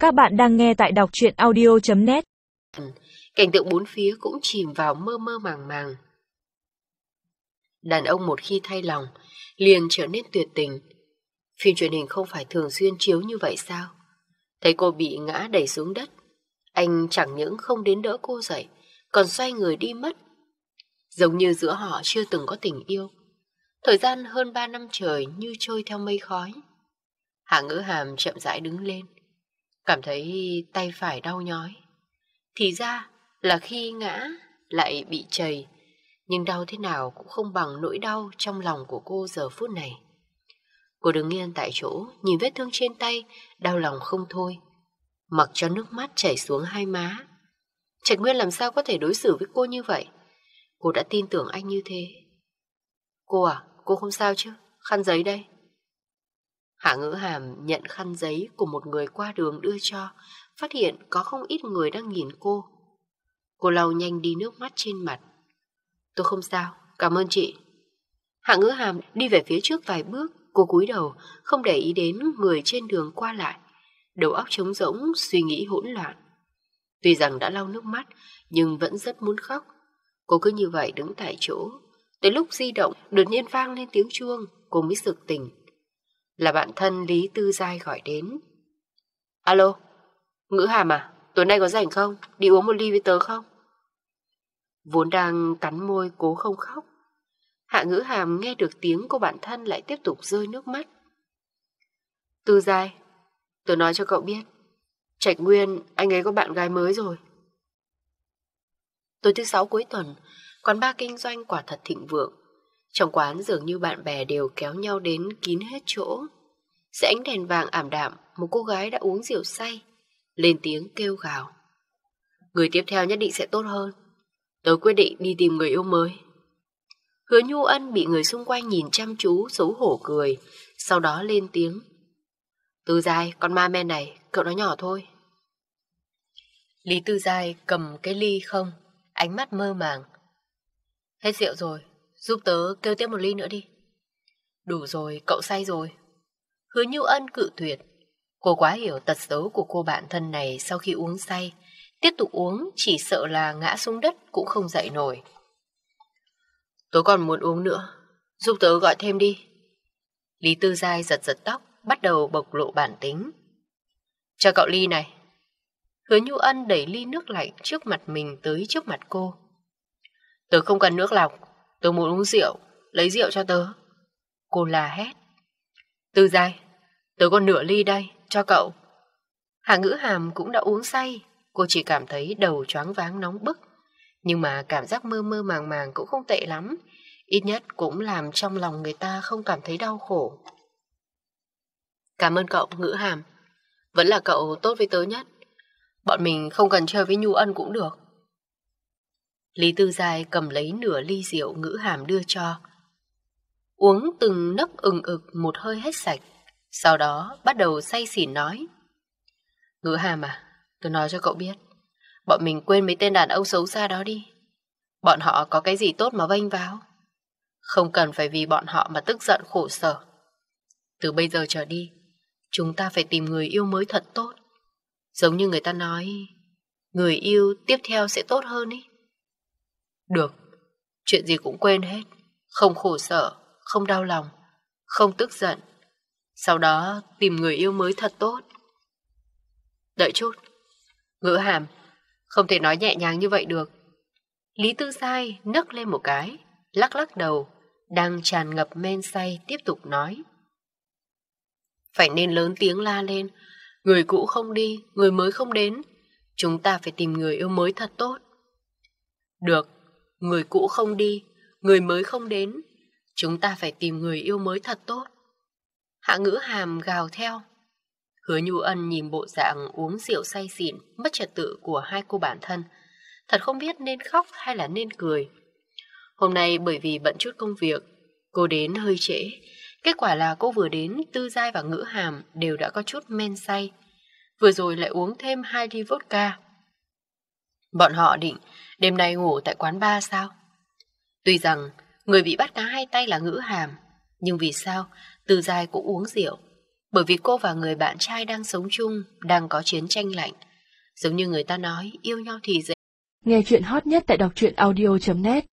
Các bạn đang nghe tại đọc truyện audio.net. Cảnh tượng bốn phía cũng chìm vào mơ mơ màng màng. Đàn ông một khi thay lòng liền trở nên tuyệt tình. Phim truyền hình không phải thường xuyên chiếu như vậy sao? Thấy cô bị ngã đẩy xuống đất, anh chẳng những không đến đỡ cô dậy, còn xoay người đi mất. Giống như giữa họ chưa từng có tình yêu. Thời gian hơn 3 năm trời như trôi theo mây khói. Hạ Ngữ Hàm chậm rãi đứng lên, cảm thấy tay phải đau nhói. Thì ra là khi ngã lại bị trầy, nhưng đau thế nào cũng không bằng nỗi đau trong lòng của cô giờ phút này. Cô đứng yên tại chỗ, nhìn vết thương trên tay, đau lòng không thôi, mặc cho nước mắt chảy xuống hai má. Trạch Nguyên làm sao có thể đối xử với cô như vậy? Cô đã tin tưởng anh như thế. Cô à, cô không sao chứ? Khăn giấy đây. Hạ Ngữ Hàm nhận khăn giấy của một người qua đường đưa cho, phát hiện có không ít người đang nhìn cô. Cô lau nhanh đi nước mắt trên mặt. Tôi không sao, cảm ơn chị. Hạ Ngữ Hàm đi về phía trước vài bước, cô cúi đầu, không để ý đến người trên đường qua lại. Đầu óc trống rỗng, suy nghĩ hỗn loạn. Tuy rằng đã lau nước mắt, nhưng vẫn rất muốn khóc. Cô cứ như vậy đứng tại chỗ. Tới lúc di động, đột nhiên vang lên tiếng chuông, cô mới sực tỉnh. Là bạn thân Lý Tư Giai gọi đến. Alo, Ngữ Hàm à, tối nay có rảnh không? Đi uống một ly với tớ không? Vốn đang cắn môi cố không khóc, Hạ Ngữ Hàm nghe được tiếng cô bạn thân lại tiếp tục rơi nước mắt. Tư Giai, tớ nói cho cậu biết, Trạch Nguyên, anh ấy có bạn gái mới rồi. Tối thứ 6 cuối tuần, quán bar kinh doanh quả thật thịnh vượng. Trong quán dường như bạn bè đều kéo nhau đến kín hết chỗ. Dưới ánh đèn vàng ảm đạm, một cô gái đã uống rượu say, lên tiếng kêu gào. Người tiếp theo nhất định sẽ tốt hơn. Tớ quyết định đi tìm người yêu mới. Hứa Nhu Ân bị người xung quanh nhìn chăm chú, xấu hổ cười, sau đó lên tiếng. Tư Giai, con ma men này, cậu nói nhỏ thôi. Lý Tư Giai cầm cái ly không, ánh mắt mơ màng. Hết rượu rồi, giúp tớ kêu tiếp một ly nữa đi. Đủ rồi, cậu say rồi. Hứa Nhu Ân cự tuyệt. Cô quá hiểu tật xấu của cô bạn thân này sau khi uống say. Tiếp tục uống chỉ sợ là ngã xuống đất cũng không dậy nổi. Tớ còn muốn uống nữa, giúp tớ gọi thêm đi. Lý Tư Giai giật giật tóc, bắt đầu bộc lộ bản tính. Cho cậu ly này. Hứa Nhu Ân đẩy ly nước lạnh trước mặt mình tới trước mặt cô. Tớ không cần nước lọc, tớ muốn uống rượu, lấy rượu cho tớ. Cô la hét. Tư Giai, tớ còn nửa ly đây, cho cậu. Hạ Ngữ Hàm cũng đã uống say, cô chỉ cảm thấy đầu choáng váng nóng bức. Nhưng mà cảm giác mơ mơ màng màng cũng không tệ lắm, ít nhất cũng làm trong lòng người ta không cảm thấy đau khổ. Cảm ơn cậu, Ngữ Hàm. Vẫn là cậu tốt với tớ nhất. Bọn mình không cần chơi với Nhu Ân cũng được. Lý Tư Giai cầm lấy nửa ly rượu Ngữ Hàm đưa cho. Uống từng nấc ừng ực một hơi hết sạch, sau đó bắt đầu say xỉn nói. Ngữ Hàm à, tôi nói cho cậu biết, bọn mình quên mấy tên đàn ông xấu xa đó đi. Bọn họ có cái gì tốt mà vênh vào? Không cần phải vì bọn họ mà tức giận khổ sở. Từ bây giờ trở đi, chúng ta phải tìm người yêu mới thật tốt. Giống như người ta nói, người yêu tiếp theo sẽ tốt hơn ý. Được, chuyện gì cũng quên hết. Không khổ sở, không đau lòng, không tức giận. Sau đó tìm người yêu mới thật tốt. Đợi chút, Ngữ Hàm, không thể nói nhẹ nhàng như vậy được. Lý Tư Giai nấc lên một cái, lắc lắc đầu, đang tràn ngập men say tiếp tục nói. Phải nên lớn tiếng la lên, người cũ không đi, người mới không đến. Chúng ta phải tìm người yêu mới thật tốt. Được, người cũ không đi, người mới không đến. Chúng ta phải tìm người yêu mới thật tốt. Hạ Ngữ Hàm gào theo. Hứa Nhu Ân nhìn bộ dạng uống rượu say xỉn, mất trật tự của hai cô bạn thân. Thật không biết nên khóc hay là nên cười. Hôm nay bởi vì bận chút công việc, cô đến hơi trễ. Kết quả là cô vừa đến, Tư Giai và Ngữ Hàm đều đã có chút men say. Vừa rồi lại uống thêm 2 ly vodka. Bọn họ định đêm nay ngủ tại quán bar sao? Tuy rằng người bị bắt cá hai tay là Ngữ Hàm, nhưng vì sao Tư Giai cũng uống rượu? Bởi vì cô và người bạn trai đang sống chung, đang có chiến tranh lạnh. Giống như người ta nói, yêu nhau thì dễ. Nghe chuyện hot nhất tại đọc truyện audio.net